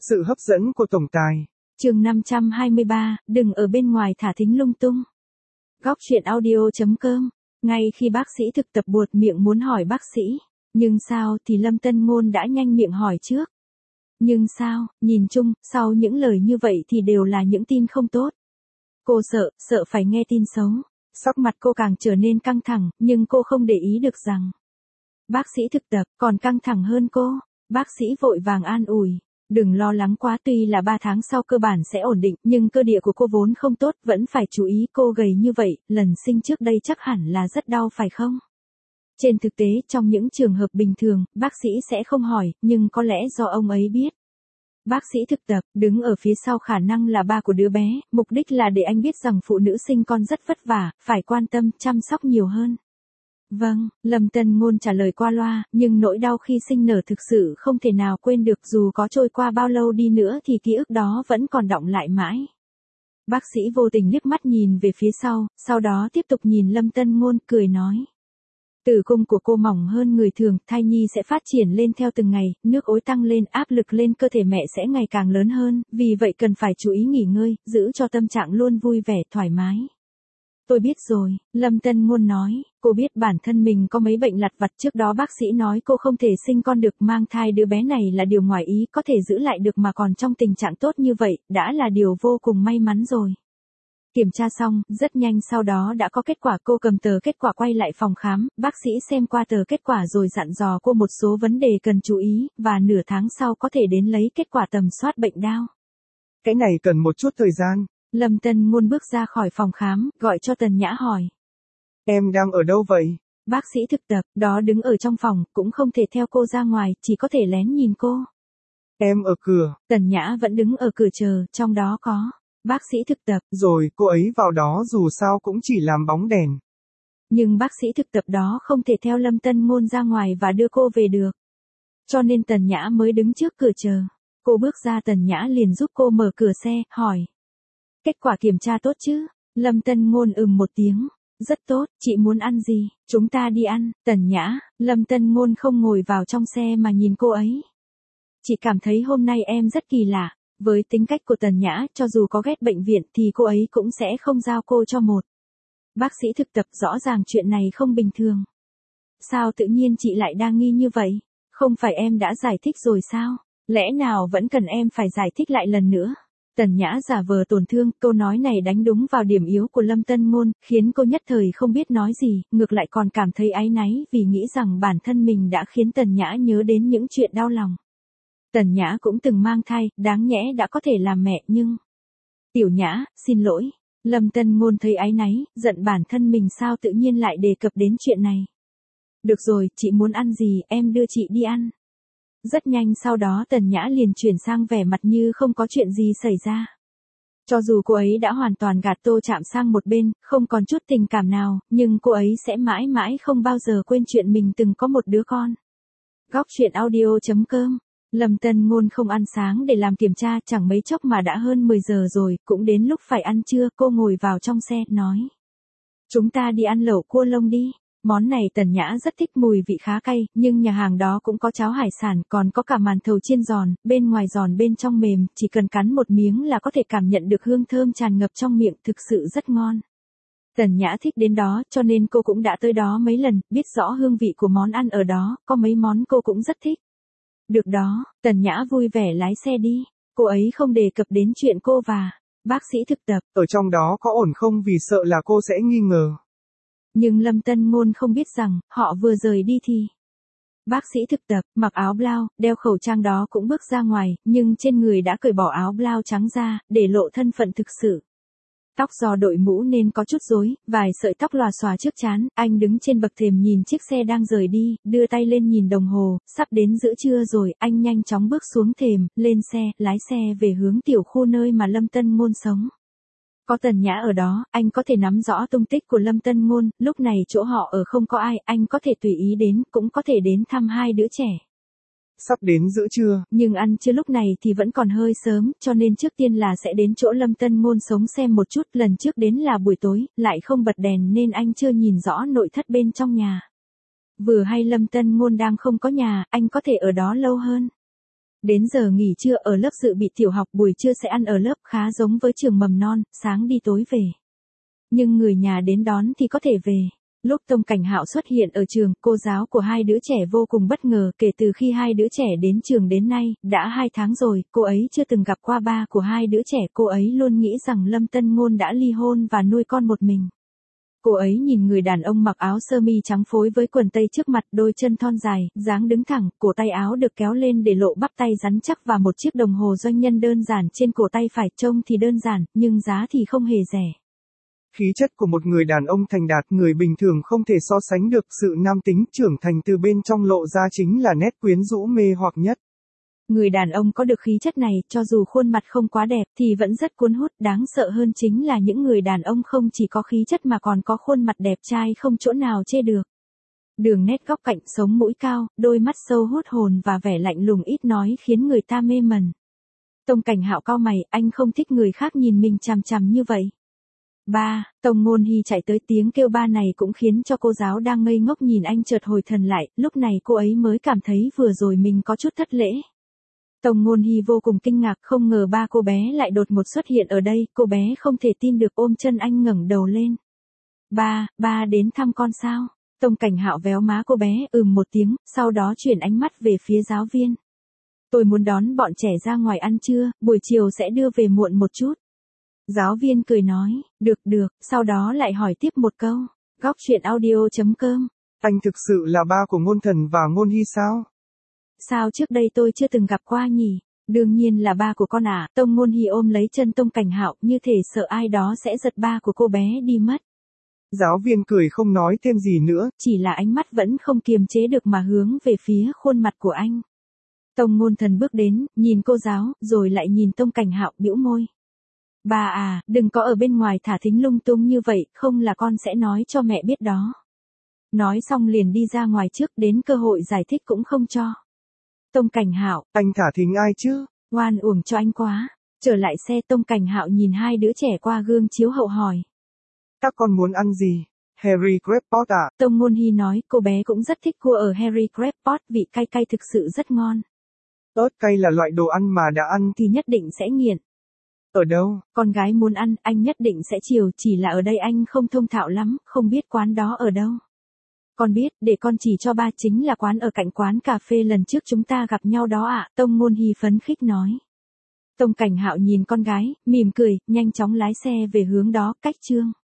Sự hấp dẫn của tổng tài. Chương 523, đừng ở bên ngoài thả thính lung tung. Góc truyện audio.com. Ngay khi bác sĩ thực tập buột miệng muốn hỏi bác sĩ, nhưng sao thì Lâm Tân Ngôn đã nhanh miệng hỏi trước. Nhưng sao, nhìn chung, sau những lời như vậy thì đều là những tin không tốt. Cô sợ phải nghe tin xấu. Sắc mặt cô càng trở nên căng thẳng, nhưng cô không để ý được rằng bác sĩ thực tập còn căng thẳng hơn cô. Bác sĩ vội vàng an ủi. Đừng lo lắng quá, tuy là 3 tháng sau cơ bản sẽ ổn định, nhưng cơ địa của cô vốn không tốt, vẫn phải chú ý. Cô gầy như vậy, lần sinh trước đây chắc hẳn là rất đau phải không? Trên thực tế, trong những trường hợp bình thường, bác sĩ sẽ không hỏi, nhưng có lẽ do ông ấy biết. Bác sĩ thực tập, đứng ở phía sau khả năng là ba của đứa bé, mục đích là để anh biết rằng phụ nữ sinh con rất vất vả, phải quan tâm, chăm sóc nhiều hơn. Vâng, Lâm Tân Ngôn trả lời qua loa, nhưng nỗi đau khi sinh nở thực sự không thể nào quên được, dù có trôi qua bao lâu đi nữa thì ký ức đó vẫn còn đọng lại mãi. Bác sĩ vô tình liếc mắt nhìn về phía sau đó tiếp tục nhìn Lâm Tân Ngôn, cười nói. Tử cung của cô mỏng hơn người thường, thai nhi sẽ phát triển lên theo từng ngày, nước ối tăng lên, áp lực lên cơ thể mẹ sẽ ngày càng lớn hơn, vì vậy cần phải chú ý nghỉ ngơi, giữ cho tâm trạng luôn vui vẻ, thoải mái. Tôi biết rồi, Lâm Tân Ngôn nói, cô biết bản thân mình có mấy bệnh lặt vặt, trước đó bác sĩ nói cô không thể sinh con được, mang thai đứa bé này là điều ngoài ý, có thể giữ lại được mà còn trong tình trạng tốt như vậy, đã là điều vô cùng may mắn rồi. Kiểm tra xong, rất nhanh sau đó đã có kết quả, cô cầm tờ kết quả quay lại phòng khám, bác sĩ xem qua tờ kết quả rồi dặn dò cô một số vấn đề cần chú ý, và nửa tháng sau có thể đến lấy kết quả tầm soát bệnh đao. Cái này cần một chút thời gian. Lâm Tân Ngôn bước ra khỏi phòng khám, gọi cho Tần Nhã hỏi. Em đang ở đâu vậy? Bác sĩ thực tập, đó đứng ở trong phòng, cũng không thể theo cô ra ngoài, chỉ có thể lén nhìn cô. Em ở cửa. Tần Nhã vẫn đứng ở cửa chờ, trong đó có bác sĩ thực tập. Rồi, cô ấy vào đó dù sao cũng chỉ làm bóng đèn. Nhưng bác sĩ thực tập đó không thể theo Lâm Tân Ngôn ra ngoài và đưa cô về được. Cho nên Tần Nhã mới đứng trước cửa chờ. Cô bước ra, Tần Nhã liền giúp cô mở cửa xe, hỏi. Kết quả kiểm tra tốt chứ? Lâm Tân Ngôn một tiếng. Rất tốt, chị muốn ăn gì? Chúng ta đi ăn. Tần Nhã, Lâm Tân Ngôn không ngồi vào trong xe mà nhìn cô ấy. Chị cảm thấy hôm nay em rất kỳ lạ. Với tính cách của Tần Nhã, cho dù có ghét bệnh viện thì cô ấy cũng sẽ không giao cô cho một bác sĩ thực tập, rõ ràng chuyện này không bình thường. Sao tự nhiên chị lại đang nghi như vậy? Không phải em đã giải thích rồi sao? Lẽ nào vẫn cần em phải giải thích lại lần nữa? Tần Nhã giả vờ tổn thương, câu nói này đánh đúng vào điểm yếu của Lâm Tân Ngôn, khiến cô nhất thời không biết nói gì, ngược lại còn cảm thấy áy náy vì nghĩ rằng bản thân mình đã khiến Tần Nhã nhớ đến những chuyện đau lòng. Tần Nhã cũng từng mang thai, đáng nhẽ đã có thể làm mẹ nhưng... Tiểu Nhã, xin lỗi. Lâm Tân Ngôn thấy áy náy, giận bản thân mình sao tự nhiên lại đề cập đến chuyện này. Được rồi, chị muốn ăn gì, em đưa chị đi ăn. Rất nhanh sau đó Tần Nhã liền chuyển sang vẻ mặt như không có chuyện gì xảy ra. Cho dù cô ấy đã hoàn toàn gạt Tô Trạm sang một bên, không còn chút tình cảm nào, nhưng cô ấy sẽ mãi mãi không bao giờ quên chuyện mình từng có một đứa con. Góc truyện audio.com. Lâm Tân Ngôn không ăn sáng để làm kiểm tra, chẳng mấy chốc mà đã hơn 10 giờ rồi, cũng đến lúc phải ăn trưa, cô ngồi vào trong xe, nói. Chúng ta đi ăn lẩu cua lông đi. Món này Tần Nhã rất thích, mùi vị khá cay, nhưng nhà hàng đó cũng có cháo hải sản, còn có cả màn thầu chiên giòn, bên ngoài giòn bên trong mềm, chỉ cần cắn một miếng là có thể cảm nhận được hương thơm tràn ngập trong miệng, thực sự rất ngon. Tần Nhã thích đến đó, cho nên cô cũng đã tới đó mấy lần, biết rõ hương vị của món ăn ở đó, có mấy món cô cũng rất thích. Được đó, Tần Nhã vui vẻ lái xe đi. Cô ấy không đề cập đến chuyện cô và bác sĩ thực tập. Ở trong đó có ổn không, vì sợ là cô sẽ nghi ngờ. Nhưng Lâm Tân Ngôn không biết rằng, họ vừa rời đi thì bác sĩ thực tập, mặc áo blau, đeo khẩu trang đó cũng bước ra ngoài, nhưng trên người đã cởi bỏ áo blau trắng ra, để lộ thân phận thực sự. Tóc do đội mũ nên có chút rối, vài sợi tóc lòa xòa trước trán, anh đứng trên bậc thềm nhìn chiếc xe đang rời đi, đưa tay lên nhìn đồng hồ, sắp đến giữa trưa rồi, anh nhanh chóng bước xuống thềm, lên xe, lái xe về hướng tiểu khu nơi mà Lâm Tân Ngôn sống. Có Tần Nhã ở đó, anh có thể nắm rõ tung tích của Lâm Tân Ngôn, lúc này chỗ họ ở không có ai, anh có thể tùy ý đến, cũng có thể đến thăm hai đứa trẻ. Sắp đến giữa trưa. Nhưng ăn trưa lúc này thì vẫn còn hơi sớm, cho nên trước tiên là sẽ đến chỗ Lâm Tân Ngôn sống xem một chút, lần trước đến là buổi tối, lại không bật đèn nên anh chưa nhìn rõ nội thất bên trong nhà. Vừa hay Lâm Tân Ngôn đang không có nhà, anh có thể ở đó lâu hơn. Đến giờ nghỉ trưa ở lớp dự bị tiểu học, buổi trưa sẽ ăn ở lớp, khá giống với trường mầm non, sáng đi tối về. Nhưng người nhà đến đón thì có thể về. Lúc Tông Cảnh Hạo xuất hiện ở trường, cô giáo của hai đứa trẻ vô cùng bất ngờ, kể từ khi hai đứa trẻ đến trường đến nay, đã 2 tháng rồi, cô ấy chưa từng gặp qua ba của hai đứa trẻ, cô ấy luôn nghĩ rằng Lâm Tân Ngôn đã ly hôn và nuôi con một mình. Cô ấy nhìn người đàn ông mặc áo sơ mi trắng phối với quần tây trước mặt, đôi chân thon dài, dáng đứng thẳng, cổ tay áo được kéo lên để lộ bắp tay rắn chắc và một chiếc đồng hồ doanh nhân đơn giản trên cổ tay phải, trông thì đơn giản, nhưng giá thì không hề rẻ. Khí chất của một người đàn ông thành đạt, người bình thường không thể so sánh được, sự nam tính trưởng thành từ bên trong lộ ra chính là nét quyến rũ mê hoặc nhất. Người đàn ông có được khí chất này, cho dù khuôn mặt không quá đẹp, thì vẫn rất cuốn hút, đáng sợ hơn chính là những người đàn ông không chỉ có khí chất mà còn có khuôn mặt đẹp trai không chỗ nào chê được. Đường nét góc cạnh, sống mũi cao, đôi mắt sâu hút hồn và vẻ lạnh lùng ít nói khiến người ta mê mẩn. Tông Cảnh Hạo cau mày, anh không thích người khác nhìn mình chằm chằm như vậy. Ba, Tông Ngôn Hy chạy tới, tiếng kêu ba này cũng khiến cho cô giáo đang ngây ngốc nhìn anh chợt hồi thần lại, lúc này cô ấy mới cảm thấy vừa rồi mình có chút thất lễ. Tông Ngôn Hy vô cùng kinh ngạc, không ngờ ba cô bé lại đột ngột xuất hiện ở đây, cô bé không thể tin được ôm chân anh ngẩng đầu lên. Ba đến thăm con sao? Tông Cảnh Hạo véo má cô bé, một tiếng, sau đó chuyển ánh mắt về phía giáo viên. Tôi muốn đón bọn trẻ ra ngoài ăn trưa, buổi chiều sẽ đưa về muộn một chút. Giáo viên cười nói, được, sau đó lại hỏi tiếp một câu. Góc truyện audio.com. Anh thực sự là ba của Ngôn Thần và Ngôn Hy sao? Sao trước đây tôi chưa từng gặp qua nhỉ? Đương nhiên là ba của con ạ. Tông Ngôn Hy ôm lấy chân Tông Cảnh Hạo, như thể sợ ai đó sẽ giật ba của cô bé đi mất. Giáo viên cười không nói thêm gì nữa, chỉ là ánh mắt vẫn không kiềm chế được mà hướng về phía khuôn mặt của anh. Tông Ngôn Thần bước đến, nhìn cô giáo, rồi lại nhìn Tông Cảnh Hạo, bĩu môi. Ba à, đừng có ở bên ngoài thả thính lung tung như vậy, không là con sẽ nói cho mẹ biết đó. Nói xong liền đi ra ngoài trước, đến cơ hội giải thích cũng không cho. Tông Cảnh Hạo, anh thả thính ai chứ? Oan uổng cho anh quá. Trở lại xe, Tông Cảnh Hạo nhìn hai đứa trẻ qua gương chiếu hậu hỏi. Các con muốn ăn gì? Harry Crabpot ạ. Tông Ngôn Hy nói, cô bé cũng rất thích cua ở Harry Crabpot, vị cay cay thực sự rất ngon. Ớt cay là loại đồ ăn mà đã ăn thì nhất định sẽ nghiện. Ở đâu? Con gái muốn ăn, anh nhất định sẽ chiều, chỉ là ở đây anh không thông thạo lắm, không biết quán đó ở đâu. Con biết, để con chỉ cho ba, chính là quán ở cạnh quán cà phê lần trước chúng ta gặp nhau đó ạ. Tông Ngôn Hy phấn khích nói. Tông Cảnh Hạo nhìn con gái, mỉm cười, nhanh chóng lái xe về hướng đó, cách trường.